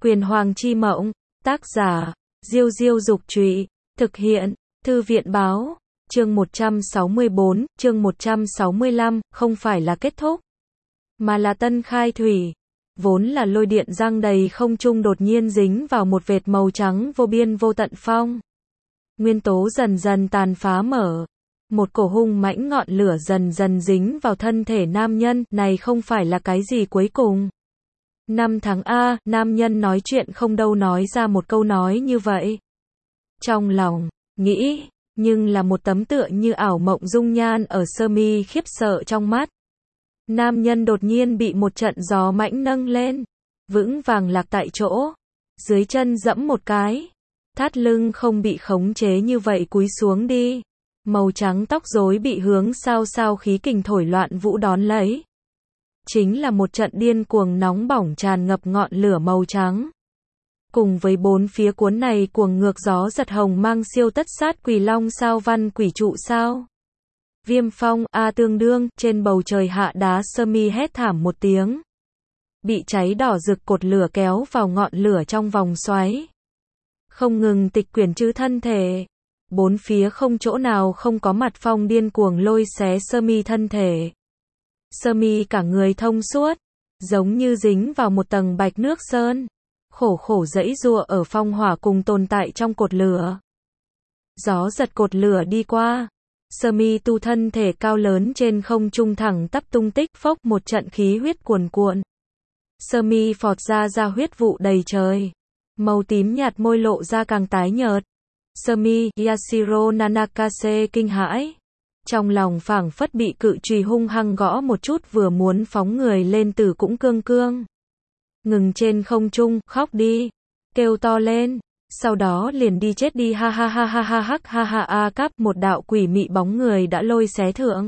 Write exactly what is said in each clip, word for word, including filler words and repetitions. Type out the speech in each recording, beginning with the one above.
Quyền Hoàng chi mộng, tác giả, Diêu Diêu Dục Trụy, thực hiện, Thư viện Báo, chương một trăm sáu mươi bốn, chương một trăm sáu mươi lăm, không phải là kết thúc, mà là tân khai thủy. Vốn là lôi điện giăng đầy không trung đột nhiên dính vào một vệt màu trắng vô biên vô tận phong. Nguyên tố dần dần tàn phá mở. Một cổ hung mãnh ngọn lửa dần dần dính vào thân thể nam nhân, này không phải là cái gì cuối cùng. Năm tháng A, nam nhân nói chuyện không đâu nói ra một câu nói như vậy. Trong lòng, nghĩ, nhưng là một tấm tựa như ảo mộng dung nhan ở sơ mi khiếp sợ trong mắt. Nam nhân đột nhiên bị một trận gió mãnh nâng lên, vững vàng lạc tại chỗ, dưới chân dẫm một cái, thắt lưng không bị khống chế như vậy cúi xuống đi. Màu trắng tóc rối bị hướng sao sao khí kình thổi loạn vũ đón lấy. Chính là một trận điên cuồng nóng bỏng tràn ngập ngọn lửa màu trắng. Cùng với bốn phía cuốn này cuồng ngược gió giật hồng mang siêu tất sát quỷ long sao văn quỷ trụ sao. Viêm phong, a tương đương, trên bầu trời hạ đá sơ mi hét thảm một tiếng. Bị cháy đỏ rực cột lửa kéo vào ngọn lửa trong vòng xoáy. Không ngừng tịch quyển chứ thân thể. Bốn phía không chỗ nào không có mặt phong điên cuồng lôi xé sơ mi thân thể. Sơ mi cả người thông suốt, giống như dính vào một tầng bạch nước sơn, khổ khổ giãy giụa ở phong hỏa cùng tồn tại trong cột lửa. Gió giật cột lửa đi qua, sơ mi tu thân thể cao lớn trên không trung thẳng tắp tung tích phốc một trận khí huyết cuồn cuộn. Sơ mi phọt ra ra huyết vụ đầy trời, màu tím nhạt môi lộ ra càng tái nhợt. Sơ mi, Yashiro Nanakase kinh hãi. Trong lòng phảng phất bị cự chùy hung hăng gõ một chút vừa muốn phóng người lên tử cũng cương cương. Ngừng trên không trung, khóc đi. Kêu to lên. Sau đó liền đi chết đi ha ha ha ha ha hắc ha ha a cắp một đạo quỷ mị bóng người đã lôi xé thượng.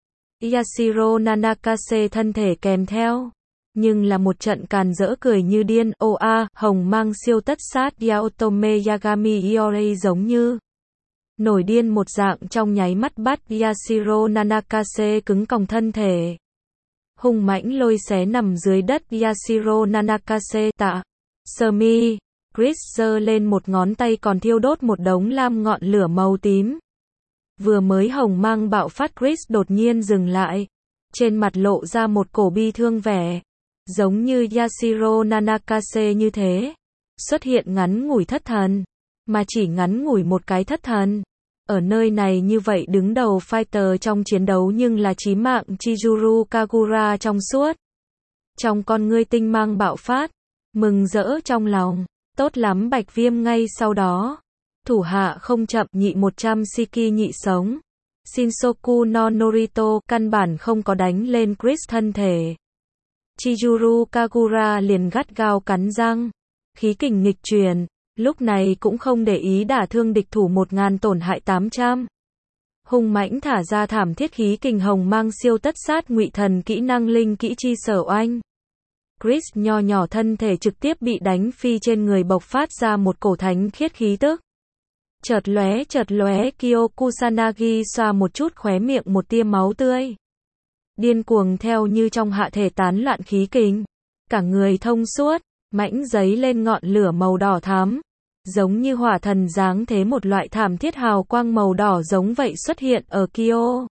Yashiro Nanakase thân thể kèm theo. Nhưng là một trận càn rỡ cười như điên, ô a, hồng mang siêu tất sát Yaotome Yagami Iori giống như nổi điên một dạng trong nháy mắt bắt Yashiro Nanakase cứng còng thân thể. Hung mãnh lôi xé nằm dưới đất Yashiro Nanakase tạ. Sơ mi, Chris giơ lên một ngón tay còn thiêu đốt một đống lam ngọn lửa màu tím. Vừa mới hồng mang bạo phát Chris đột nhiên dừng lại. Trên mặt lộ ra một cổ bi thương vẻ. Giống như Yashiro Nanakase như thế. Xuất hiện ngắn ngủi thất thần. Mà chỉ ngắn ngủi một cái thất thần. Ở nơi này như vậy đứng đầu fighter trong chiến đấu nhưng là chí mạng Chizuru Kagura trong suốt. Trong con ngươi tinh mang bạo phát. Mừng rỡ trong lòng. Tốt lắm Bạch Viêm ngay sau đó. Thủ hạ không chậm nhị một trăm Shiki nhị sống. Shinsoku no Norito căn bản không có đánh lên Chris thân thể. Chizuru Kagura liền gắt gao cắn răng. Khí kình nghịch truyền. Lúc này cũng không để ý đả thương địch thủ một ngàn tổn hại tám trăm. Hung mãnh thả ra thảm thiết khí kình hồng mang siêu tất sát ngụy thần kỹ năng linh kỹ chi sở oanh. Chris nho nhỏ thân thể trực tiếp bị đánh phi trên người bộc phát ra một cổ thánh khiết khí tức. Chợt lóe chợt lóe Kyo Kusanagi xoa một chút khóe miệng một tia máu tươi. Điên cuồng theo như trong hạ thể tán loạn khí kình. Cả người thông suốt, mãnh giấy lên ngọn lửa màu đỏ thắm. Giống như hỏa thần dáng thế một loại thảm thiết hào quang màu đỏ giống vậy xuất hiện ở Kyo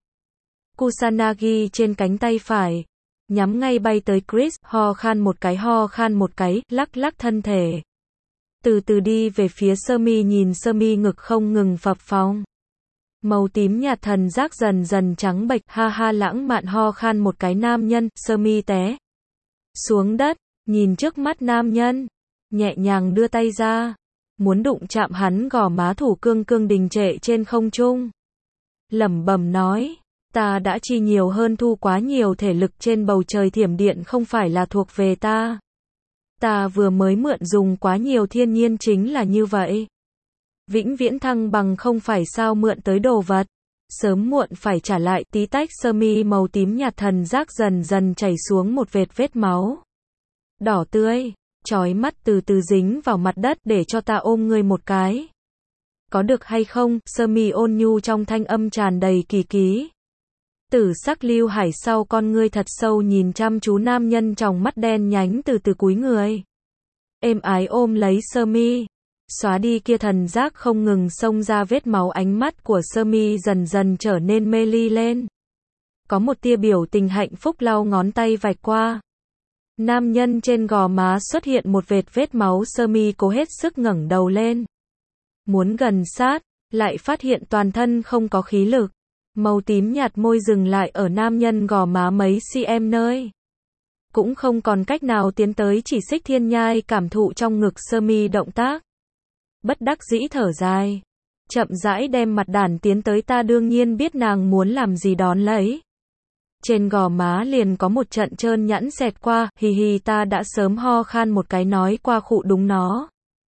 Kusanagi trên cánh tay phải. Nhắm ngay bay tới Chris, ho khan một cái ho khan một cái, lắc lắc thân thể. Từ từ đi về phía sơ mi nhìn sơ mi ngực không ngừng phập phồng. Màu tím nhạt thần giác dần dần trắng bệch, ha ha lãng mạn ho khan một cái nam nhân, sơ mi té xuống đất, nhìn trước mắt nam nhân, nhẹ nhàng đưa tay ra, muốn đụng chạm hắn gò má thủ cương cương đình trệ trên không trung. Lẩm bẩm nói, ta đã chi nhiều hơn thu quá nhiều thể lực trên bầu trời thiểm điện không phải là thuộc về ta. Ta vừa mới mượn dùng quá nhiều thiên nhiên chính là như vậy. Vĩnh viễn thăng bằng không phải sao mượn tới đồ vật. Sớm muộn phải trả lại. Tí tách sơ mi màu tím nhạt thần giác dần dần chảy xuống một vệt vết máu. Đỏ tươi, chói mắt từ từ dính vào mặt đất để cho ta ôm ngươi một cái. Có được hay không? Sơ mi ôn nhu trong thanh âm tràn đầy kỳ ký. Tử sắc lưu hải sau con ngươi thật sâu nhìn chăm chú nam nhân trong mắt đen nhánh từ từ cúi người. êm ái ôm lấy sơ mi. Xóa đi kia thần giác không ngừng xông ra vết máu, ánh mắt của sơ mi dần dần trở nên mê ly lên. Có một tia biểu tình hạnh phúc lau ngón tay vạch qua. Nam nhân trên gò má xuất hiện một vệt vết máu, sơ mi cố hết sức ngẩng đầu lên. Muốn gần sát, lại phát hiện toàn thân không có khí lực. Màu tím nhạt môi dừng lại ở nam nhân gò má mấy cm nơi. Cũng không còn cách nào tiến tới, chỉ xích thiên nhai cảm thụ trong ngực sơ mi động tác. Bất đắc dĩ thở dài. Chậm rãi đem mặt đàn tiến tới, ta đương nhiên biết nàng muốn làm gì đón lấy. Trên gò má liền có một trận trơn nhẵn xẹt qua, hì hì ta đã sớm ho khan một cái nói qua khụ đúng nó.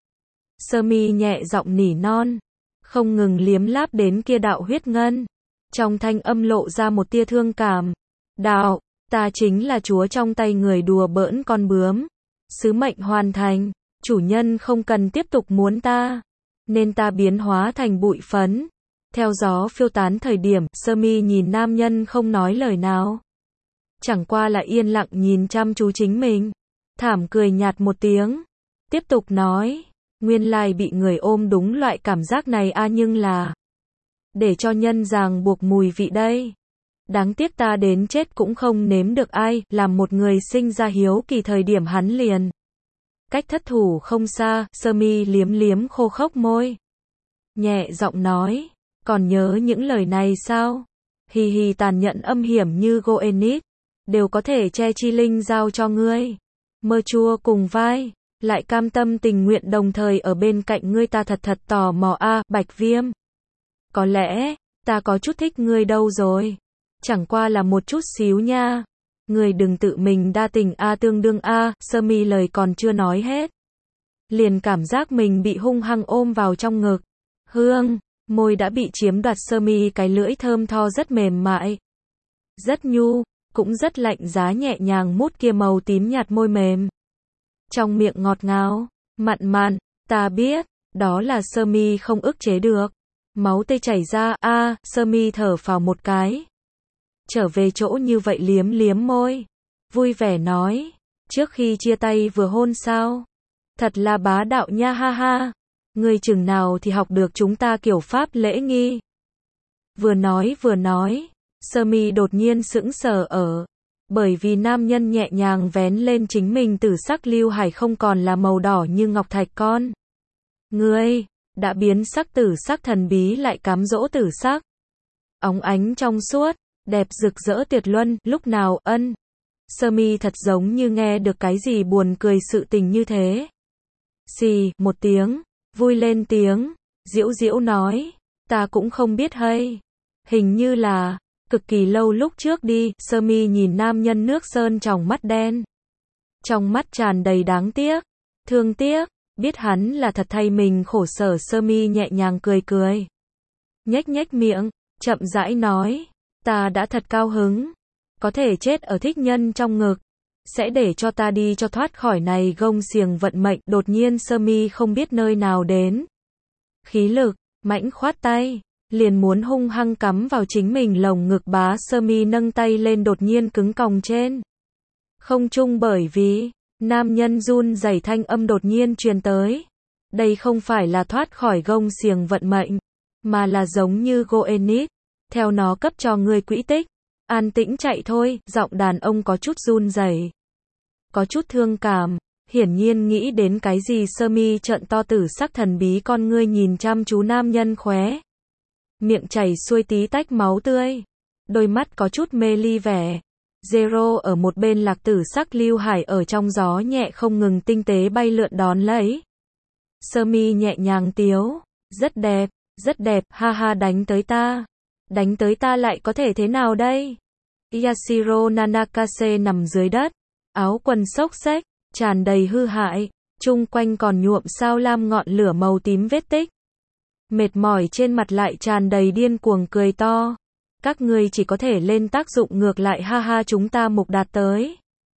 Sơ mi nhẹ giọng nỉ non, không ngừng liếm láp đến kia đạo huyết ngân. Trong thanh âm lộ ra một tia thương cảm. Đạo, ta chính là chúa trong tay người đùa bỡn con bướm. Sứ mệnh hoàn thành, chủ nhân không cần tiếp tục muốn ta, nên ta biến hóa thành bụi phấn. Theo gió phiêu tán thời điểm, sơ mi nhìn nam nhân không nói lời nào. Chẳng qua là yên lặng nhìn chăm chú chính mình. Thảm cười nhạt một tiếng. Tiếp tục nói, nguyên lai bị người ôm đúng loại cảm giác này a, nhưng là để cho nhân ràng buộc mùi vị đây. Đáng tiếc ta đến chết cũng không nếm được ai, làm một người sinh ra hiếu kỳ thời điểm hắn liền. Cách thất thủ không xa, sơ mi liếm liếm khô khốc môi. Nhẹ giọng nói, còn nhớ những lời này sao? Hì hì tàn nhẫn âm hiểm như Goenit, đều có thể che chi linh giao cho ngươi. Mơ chua cùng vai, lại cam tâm tình nguyện đồng thời ở bên cạnh ngươi, ta thật thật tò mò a, Bạch Viêm. Có lẽ, ta có chút thích ngươi đâu rồi. Chẳng qua là một chút xíu nha. Ngươi đừng tự mình đa tình a, tương đương a, sơ mi lời còn chưa nói hết. Liền cảm giác mình bị hung hăng ôm vào trong ngực. Hương, môi đã bị chiếm đoạt, sơ mi cái lưỡi thơm tho rất mềm mại. Rất nhu, cũng rất lạnh giá, nhẹ nhàng mút kia màu tím nhạt môi mềm. Trong miệng ngọt ngào, mặn mặn, ta biết, đó là sơ mi không ức chế được. Máu tươi chảy ra, a, sơ mi thở phào một cái. Trở về chỗ như vậy liếm liếm môi. Vui vẻ nói, trước khi chia tay vừa hôn sao? Thật là bá đạo nha, ha ha. Ngươi chừng nào thì học được chúng ta kiểu pháp lễ nghi. Vừa nói vừa nói, sơ mi đột nhiên sững sờ ở. Bởi vì nam nhân nhẹ nhàng vén lên chính mình tử sắc lưu hải không còn là màu đỏ như ngọc thạch con. Ngươi đã biến sắc, tử sắc thần bí lại cám dỗ tử sắc. Óng ánh trong suốt, đẹp rực rỡ tuyệt luân, lúc nào ân. Sơ mi thật giống như nghe được cái gì buồn cười sự tình như thế. Xì, một tiếng, vui lên tiếng, diễu diễu nói, ta cũng không biết hay. Hình như là, cực kỳ lâu lúc trước đi, sơ mi nhìn nam nhân nước sơn trong mắt đen. Trong mắt tràn đầy đáng tiếc, thương tiếc. Biết hắn là thật thay mình khổ sở, sơ mi nhẹ nhàng cười cười. Nhếch nhếch miệng, chậm rãi nói, ta đã thật cao hứng. Có thể chết ở thích nhân trong ngực. Sẽ để cho ta đi cho thoát khỏi này gông xiềng vận mệnh. Đột nhiên sơ mi không biết nơi nào đến. Khí lực, mãnh khoát tay. Liền muốn hung hăng cắm vào chính mình lồng ngực, bá sơ mi nâng tay lên đột nhiên cứng còng trên không trung, bởi vì nam nhân run rẩy thanh âm đột nhiên truyền tới. Đây không phải là thoát khỏi gông xiềng vận mệnh, mà là giống như Goenit, theo nó cấp cho ngươi quỹ tích. An tĩnh chạy thôi, giọng đàn ông có chút run rẩy, có chút thương cảm, hiển nhiên nghĩ đến cái gì. Sơ mi trợn to tử sắc thần bí con ngươi nhìn chăm chú nam nhân, khóe miệng chảy xuôi tí tách máu tươi, đôi mắt có chút mê ly vẻ. Zero ở một bên lạc tử sắc lưu hải ở trong gió nhẹ không ngừng tinh tế bay lượn đón lấy. Sơ mi nhẹ nhàng tiếu, rất đẹp, rất đẹp, ha ha, đánh tới ta. Đánh tới ta lại có thể thế nào đây? Yashiro Nanakase nằm dưới đất, áo quần xốc xếch, tràn đầy hư hại, chung quanh còn nhuộm sao lam ngọn lửa màu tím vết tích. Mệt mỏi trên mặt lại tràn đầy điên cuồng cười to. Các ngươi chỉ có thể lên tác dụng ngược lại, ha ha, chúng ta mục đạt tới.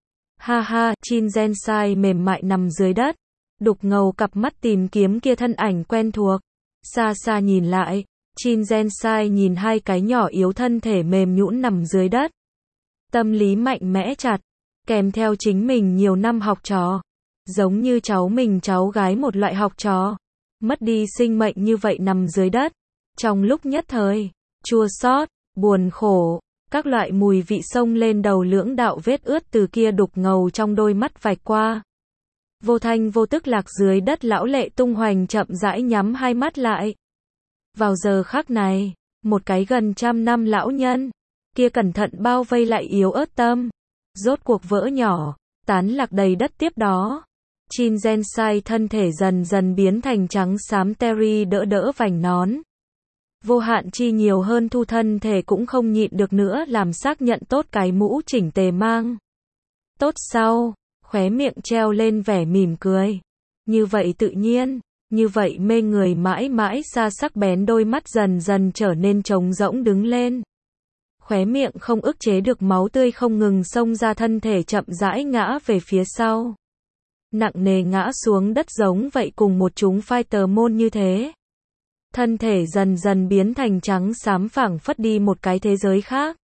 Ha ha, Chin Gensai mềm mại nằm dưới đất, đục ngầu cặp mắt tìm kiếm kia thân ảnh quen thuộc. Xa xa nhìn lại, Chin Gensai nhìn hai cái nhỏ yếu thân thể mềm nhũn nằm dưới đất. Tâm lý mạnh mẽ chặt, kèm theo chính mình nhiều năm học trò. Giống như cháu mình cháu gái một loại học trò. Mất đi sinh mệnh như vậy nằm dưới đất. Trong lúc nhất thời, chua xót, buồn khổ, các loại mùi vị xông lên đầu, lưỡng đạo vết ướt từ kia đục ngầu trong đôi mắt vạch qua. Vô thanh vô tức lạc dưới đất, lão Lệ tung hoành chậm rãi nhắm hai mắt lại. Vào giờ khắc này, một cái gần trăm năm lão nhân, kia cẩn thận bao vây lại yếu ớt tâm, rốt cuộc vỡ nhỏ, tán lạc đầy đất. Tiếp đó, Chin Gensai thân thể dần dần biến thành trắng xám, Terry đỡ đỡ vành nón. Vô Hạn Chi nhiều hơn thu thân thể cũng không nhịn được nữa, làm xác nhận tốt cái mũ chỉnh tề mang. Tốt sau, khóe miệng treo lên vẻ mỉm cười. Như vậy tự nhiên, như vậy mê người, mãi mãi xa sắc bén, đôi mắt dần dần trở nên trống rỗng đứng lên. Khóe miệng không ức chế được máu tươi không ngừng xông ra, thân thể chậm rãi ngã về phía sau. Nặng nề ngã xuống đất giống vậy, cùng một chúng fighter môn như thế. Thân thể dần dần biến thành trắng xám, phảng phất đi một cái thế giới khác.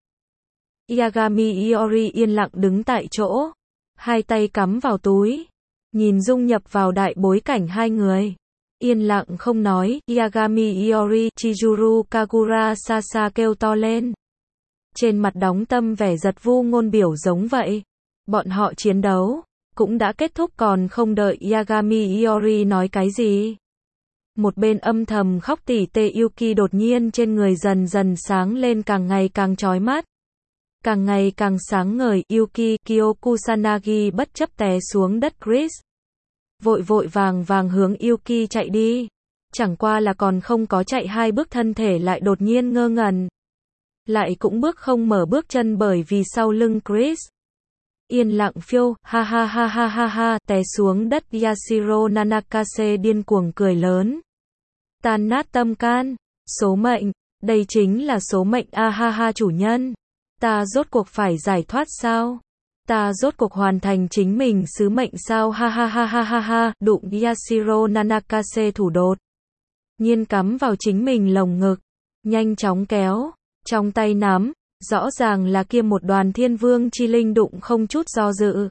Yagami Iori yên lặng đứng tại chỗ, hai tay cắm vào túi, nhìn dung nhập vào đại bối cảnh hai người. Yên lặng không nói, Yagami Iori, Chizuru Kagura xa xa kêu to lên. Trên mặt đóng tâm vẻ giật vu ngôn biểu giống vậy. Bọn họ chiến đấu cũng đã kết thúc, còn không đợi Yagami Iori nói cái gì. Một bên âm thầm khóc tỉ tê Yuki đột nhiên trên người dần dần sáng lên, càng ngày càng chói mắt, càng ngày càng sáng ngời. Yuki, Kyokusanagi bất chấp té xuống đất. Chris vội vội vàng vàng hướng Yuki chạy đi. Chẳng qua là còn không có chạy hai bước, thân thể lại đột nhiên ngơ ngẩn. Lại cũng bước không mở bước chân, bởi vì sau lưng Chris yên lặng phiêu, ha ha ha ha ha ha, té xuống đất. Yashiro Nanakase điên cuồng cười lớn. Tan nát tâm can. Số mệnh, đây chính là số mệnh, a ha ha chủ nhân. Ta rốt cuộc phải giải thoát sao? Ta rốt cuộc hoàn thành chính mình sứ mệnh sao? Ha ha ha ha ha ha, đụng. Yashiro Nanakase thủ đột nhiên cắm vào chính mình lồng ngực, nhanh chóng kéo, trong tay nắm, rõ ràng là kia một đoàn thiên vương chi linh, đụng không chút do dự.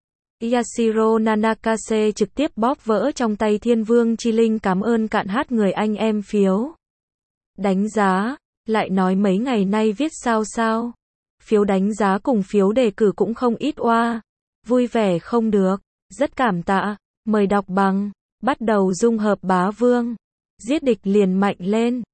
Yashiro Nanakase trực tiếp bóp vỡ trong tay thiên vương chi linh. Cảm ơn cạn hát người anh em phiếu đánh giá, lại nói mấy ngày nay viết sao sao. Phiếu đánh giá cùng phiếu đề cử cũng không ít oa. Vui vẻ không được, rất cảm tạ, mời đọc bằng, bắt đầu dung hợp bá vương. Giết địch liền mạnh lên.